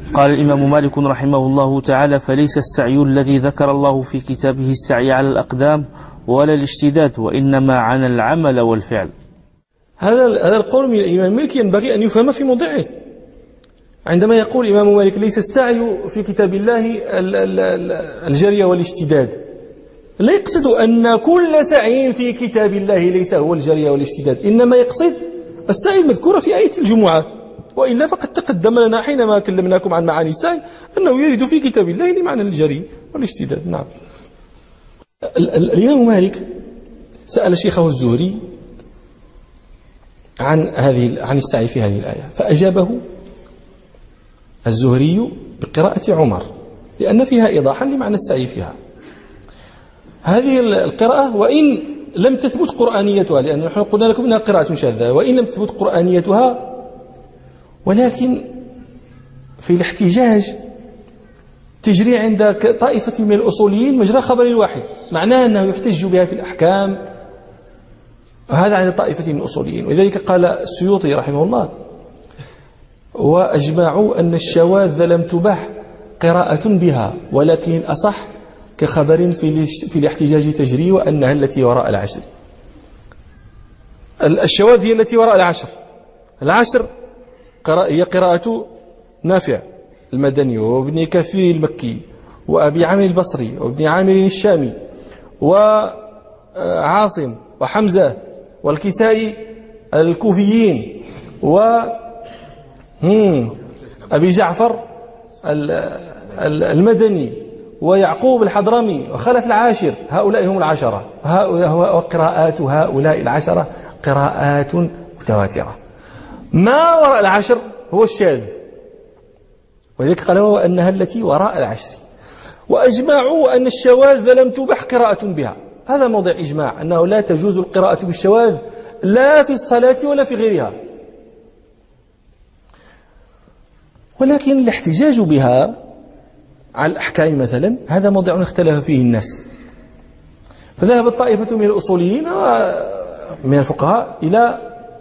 قال الإمام مالك رحمه الله تعالى: فليس السعي الذي ذكر الله في كتابه السعي على الأقدام ولا الاشتداد، وإنما عن العمل والفعل. هذا القول من الإمام مالك ينبغي أن يفهم في موضعه. عندما يقول الإمام مالك ليس السعي في كتاب الله الجري والاشتداد، لا يقصد أن كل سعي في كتاب الله ليس هو الجري والاشتداد، إنما يقصد السعي المذكور في آية الجمعة، وإلا فقد تقدم لنا حينما كلمناكم عن معاني السعي أنه يرد في كتاب الله لمعنى الجري والاشتداد. نعم. الإمام مالك سأل شيخه الزهري عن السعي في هذه الآية، فأجابه الزهري بقراءة عمر، لأن فيها إيضاحا لمعنى السعي فيها. هذه القراءة وإن لم تثبت قرآنيتها، لأن نحن قلنا لكم أنها قراءة شاذة، وإن لم تثبت قرآنيتها، ولكن في الاحتجاج تجري عند طائفة من الأصوليين مجرى خبر الواحد، معناه أنه يحتج بها في الأحكام، وهذا عند طائفة من الأصوليين. ولذلك قال السيوطي رحمه الله: وأجمعوا أن الشواذ لم تبح قراءة بها، ولكن الأصح كخبر في الاحتجاج تجري، وأنها التي وراء العشر. الشواذ هي التي وراء العشر. العشر هي قراءة نافع المدني، وابن كثير المكي، وأبي عامر البصري، وابن عامر الشامي، وعاصم، وحمزة، والكسائي الكوفيين، أبي جعفر المدني، ويعقوب الحضرمي، وخلف العاشر. هؤلاء هم العشرة، وقراءات هؤلاء العشرة قراءات متواترة. ما وراء العشر هو الشاذ، ولذلك قال هو أنها التي وراء العشر. وأجمعوا أن الشواذ لم تبح قراءة بها، هذا موضع إجماع، أنه لا تجوز القراءة بالشواذ لا في الصلاة ولا في غيرها، ولكن الاحتجاج بها على الأحكام مثلا هذا موضع اختلف فيه الناس. فذهبت طائفة من الأصوليين ومن الفقهاء إلى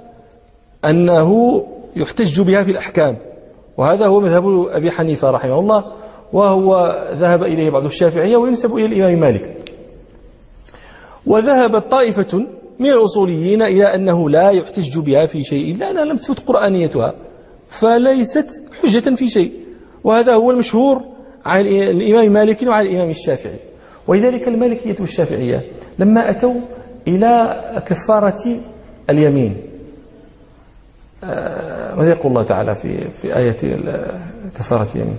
أنه يحتج بها في الأحكام، وهذا هو مذهب أبي حنيفة رحمه الله، وهو ذهب إليه بعض الشافعية وينسب إلى الإمام مالك. وذهبت طائفة من الأصوليين إلى أنه لا يحتج بها في شيء لأنها لم تثبت قرآنيتها، فليست حجة في شيء، وهذا هو المشهور عن الإمام مالك وعن الإمام الشافعي. ولذلك المالكية والشافعية لما أتوا إلى كفارة اليمين، ماذا يقول الله تعالى في آية كفارة اليمين؟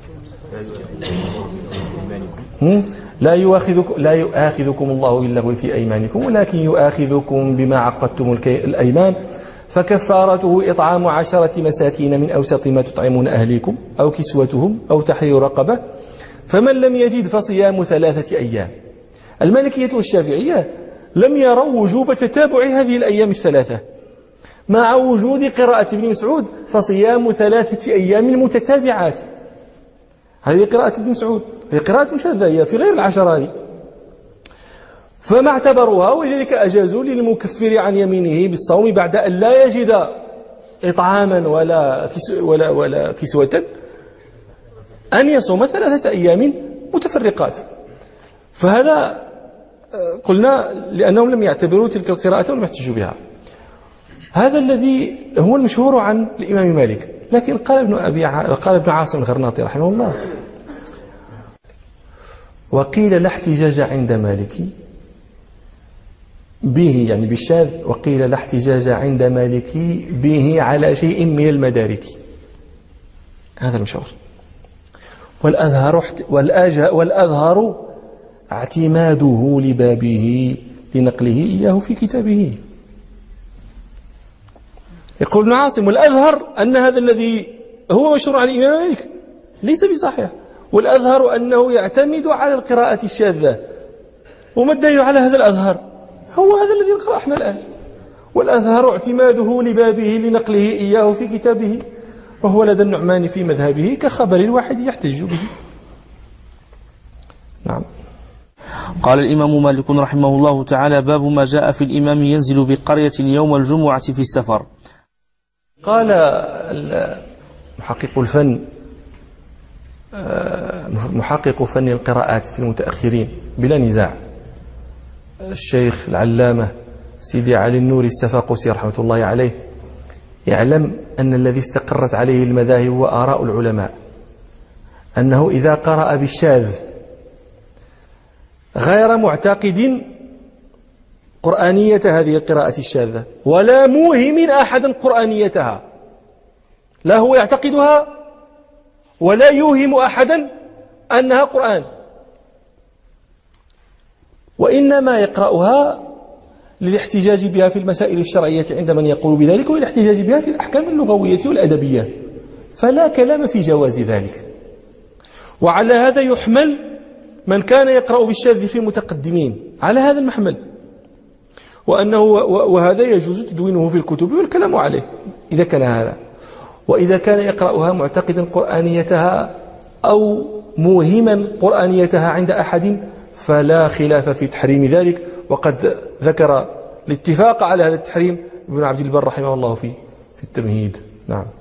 لا يؤاخذكم الله باللغو في أيمانكم، ولكن يؤاخذكم بما عقدتم الأيمان، فكفارته إطعام 10 مساكين من أوسط ما تطعمون أهليكم أو كسوتهم أو تحرير رقبة، فمن لم يجد فصيام 3 أيام. المالكية والشافعية لم يروا وجوب تتابع هذه الأيام الثلاثة، مع وجود قراءة ابن مسعود فصيام 3 أيام متتابعات. هذه قراءة ابن مسعود، هي قراءة شاذة، هي في غير العشر هذه، فما اعتبروها، ولذلك أجازوا للمكفر عن يمينه بالصوم بعد أن لا يجد إطعاما ولا كسوة أن يصوم 3 أيام متفرقات. فهذا قلنا لأنهم لم يعتبروا تلك القراءة ولم يحتجوا بها. هذا الذي هو المشهور عن الإمام مالك. لكن قال ابن عاصم الغرناطي رحمه الله: وقيل لا احتجاج عند مالك به، يعني بالشاذ، وقيل لا احتجاج عند مالك به على شيء من المدارك. هذا المشهور. والأظهر اعتماده لبابه لنقله إياه في كتابه. يقول ابن عاصم: والأظهر أن هذا الذي هو مشهور عن الإمام مالك ليس بصحيح، والأظهر أنه يعتمد على القراءة الشاذة. وما الدليل على هذا الأظهر؟ هو هذا الذي نقرأ احنا الآن: والأظهر اعتماده لبابه لنقله إياه في كتابه، وهو لدى النعمان في مذهبه كخبر الواحد يحتج به. نعم. قال الإمام مالك رحمه الله تعالى: باب ما جاء في الإمام ينزل بقرية يوم الجمعة في السفر. قال محقق الفن محقق فن القراءات في المتأخرين بلا نزاع، الشيخ العلامة سيدي علي النوري السفاقسي رحمة الله عليه، يعلم أن الذي استقرت عليه المذاهب وآراء العلماء أنه إذا قرأ بالشاذ غير معتقد قرآنية هذه القراءة الشاذة ولا موهم أحدا قرآنيتها، لا هو يعتقدها ولا يوهم أحدا أنها قرآن، وإنما يقرأها للاحتجاج بها في المسائل الشرعية عند من يقول بذلك، والاحتجاج بها في الأحكام اللغوية والأدبية، فلا كلام في جواز ذلك. وعلى هذا يحمل من كان يقرأ بالشاذ في المتقدمين على هذا المحمل، وهذا يجوز تدوينه في الكتب والكلام عليه إذا كان هذا. وإذا كان يقرأها معتقدا قرآنيتها أو موهما قرآنيتها عند أحد فلا خلاف في تحريم ذلك، وقد ذكر الاتفاق على هذا التحريم ابن عبد البر رحمه الله في التمهيد. نعم.